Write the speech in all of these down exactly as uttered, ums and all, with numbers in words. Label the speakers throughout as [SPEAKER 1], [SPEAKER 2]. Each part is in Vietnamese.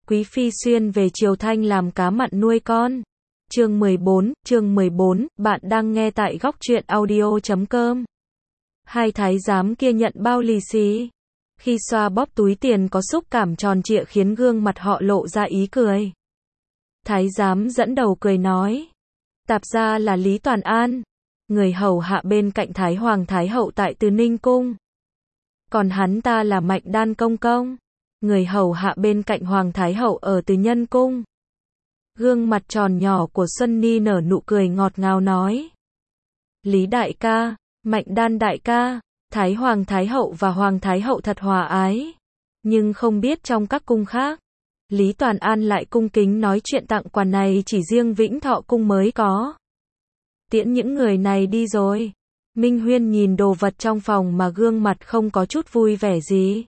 [SPEAKER 1] Quý phi xuyên về Triều Thanh làm cá mặn nuôi con. Chương mười bốn, chương mười bốn, bạn đang nghe tại góc truyện audio chấm com. Hai thái giám kia nhận bao lì xì. Khi xoa bóp túi tiền có xúc cảm tròn trịa khiến gương mặt họ lộ ra ý cười. Thái giám dẫn đầu cười nói. Tạp gia là Lý Toàn An, người hầu hạ bên cạnh Thái Hoàng Thái Hậu tại Từ Ninh Cung. Còn hắn ta là Mạnh Đan Công Công, người hầu hạ bên cạnh Hoàng Thái Hậu ở Từ Nhân Cung. Gương mặt tròn nhỏ của Xuân Ni nở nụ cười ngọt ngào nói. Lý đại ca, Mạnh Đan đại ca, Thái Hoàng Thái Hậu và Hoàng Thái Hậu thật hòa ái. Nhưng không biết trong các cung khác, Lý Toàn An lại cung kính nói chuyện tặng quà này chỉ riêng Vĩnh Thọ Cung mới có. Tiễn những người này đi rồi. Minh Huyên nhìn đồ vật trong phòng mà gương mặt không có chút vui vẻ gì.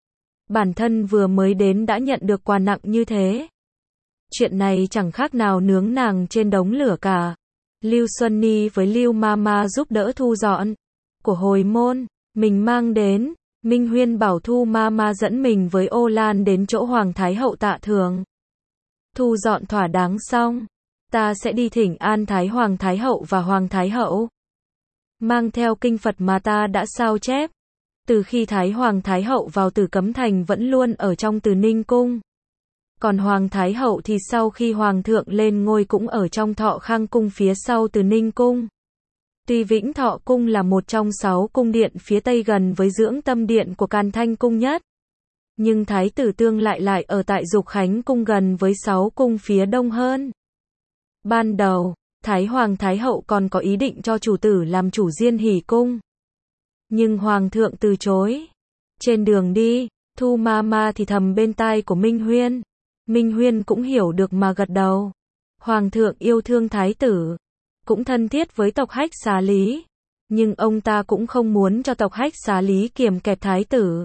[SPEAKER 1] Bản thân vừa mới đến đã nhận được quà nặng như thế. Chuyện này chẳng khác nào nướng nàng trên đống lửa cả. Lưu Xuân Ni với Lưu Mama giúp đỡ thu dọn. Của hồi môn, mình mang đến. Minh Huyên bảo Thu Mama dẫn mình với Ô Lan đến chỗ Hoàng Thái Hậu tạ thưởng. Thu dọn thỏa đáng xong, ta sẽ đi thỉnh an Thái Hoàng Thái Hậu và Hoàng Thái Hậu. Mang theo kinh Phật mà ta đã sao chép. Từ khi Thái Hoàng Thái Hậu vào Tử Cấm Thành vẫn luôn ở trong Từ Ninh Cung. Còn Hoàng Thái Hậu thì sau khi Hoàng thượng lên ngôi cũng ở trong Thọ Khang Cung phía sau Từ Ninh Cung. Tuy Vĩnh Thọ Cung là một trong sáu cung điện phía tây gần với dưỡng tâm điện của Càn Thanh Cung nhất. Nhưng Thái tử Tương lại lại ở tại Dục Khánh Cung gần với sáu cung phía đông hơn. Ban đầu, Thái Hoàng Thái Hậu còn có ý định cho chủ tử làm chủ Diên Hỷ Cung. Nhưng Hoàng thượng từ chối. Trên đường đi, Thu Mama thì thầm bên tai của Minh Huyên. Minh Huyên cũng hiểu được mà gật đầu. Hoàng thượng yêu thương Thái tử, cũng thân thiết với tộc Hách Xá Lý. Nhưng ông ta cũng không muốn cho tộc Hách Xá Lý kiềm kẹp Thái tử.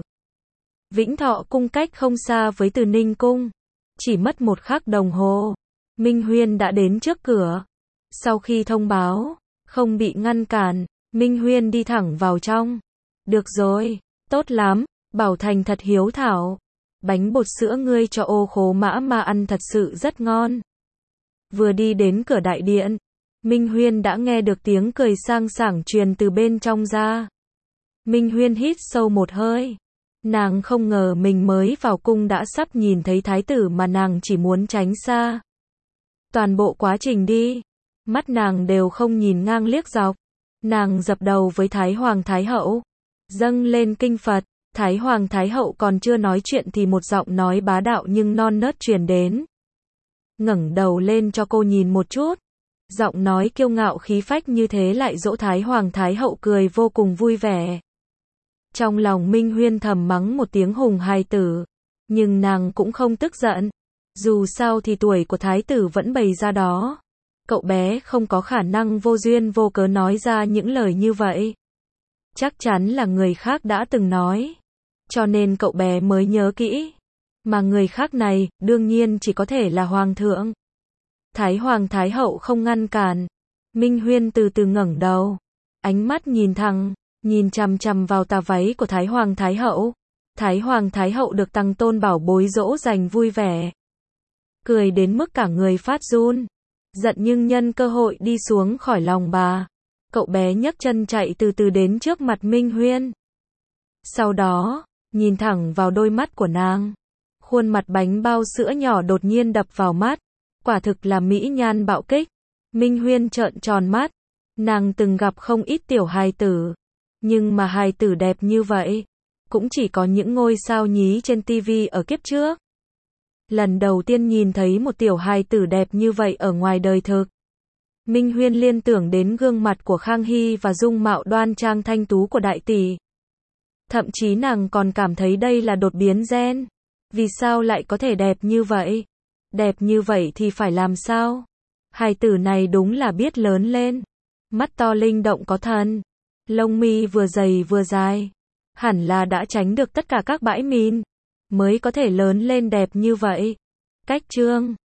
[SPEAKER 1] Vĩnh Thọ Cung cách không xa với Từ Ninh Cung. Chỉ mất một khắc đồng hồ, Minh Huyên đã đến trước cửa. Sau khi thông báo, không bị ngăn cản, Minh Huyên đi thẳng vào trong. Được rồi, tốt lắm, Bảo Thành thật hiếu thảo. Bánh bột sữa ngươi cho Ô Khố Mã mà ăn thật sự rất ngon. Vừa đi đến cửa đại điện, Minh Huyên đã nghe được tiếng cười sang sảng truyền từ bên trong ra. Minh Huyên hít sâu một hơi. Nàng không ngờ mình mới vào cung đã sắp nhìn thấy thái tử mà nàng chỉ muốn tránh xa. Toàn bộ quá trình đi, mắt nàng đều không nhìn ngang liếc dọc. Nàng dập đầu với Thái Hoàng Thái Hậu, dâng lên kinh Phật. Thái Hoàng Thái Hậu còn chưa nói chuyện thì một giọng nói bá đạo nhưng non nớt truyền đến. Ngẩng đầu lên cho cô nhìn một chút. Giọng nói kiêu ngạo khí phách như thế lại dỗ Thái Hoàng Thái Hậu cười vô cùng vui vẻ. Trong lòng Minh Huyên thầm mắng một tiếng hùng hài tử. Nhưng nàng cũng không tức giận. Dù sao thì tuổi của Thái tử vẫn bày ra đó. Cậu bé không có khả năng vô duyên vô cớ nói ra những lời như vậy. Chắc chắn là người khác đã từng nói. Cho nên cậu bé mới nhớ kỹ. Mà người khác này, đương nhiên chỉ có thể là Hoàng thượng. Thái Hoàng Thái Hậu không ngăn cản. Minh Huyên từ từ ngẩng đầu. Ánh mắt nhìn thẳng, nhìn chằm chằm vào tà váy của Thái Hoàng Thái Hậu. Thái Hoàng Thái Hậu được Tăng Tôn bảo bối dỗ dành vui vẻ. Cười đến mức cả người phát run. Giận nhưng nhân cơ hội đi xuống khỏi lòng bà. Cậu bé nhấc chân chạy từ từ đến trước mặt Minh Huyên. Sau đó, nhìn thẳng vào đôi mắt của nàng. Khuôn mặt bánh bao sữa nhỏ đột nhiên đập vào mắt. Quả thực là mỹ nhan bạo kích. Minh Huyên trợn tròn mắt. Nàng từng gặp không ít tiểu hài tử. Nhưng mà hài tử đẹp như vậy, cũng chỉ có những ngôi sao nhí trên tivi ở kiếp trước. Lần đầu tiên nhìn thấy một tiểu hài tử đẹp như vậy ở ngoài đời thực. Minh Huyên liên tưởng đến gương mặt của Khang Hy và dung mạo đoan trang thanh tú của đại tỷ. Thậm chí nàng còn cảm thấy đây là đột biến gen. Vì sao lại có thể đẹp như vậy? Đẹp như vậy thì phải làm sao? Hài tử này đúng là biết lớn lên. Mắt to linh động có thần. Lông mi vừa dày vừa dài. Hẳn là đã tránh được tất cả các bãi mìn. Mới có thể lớn lên đẹp như vậy. Cách chương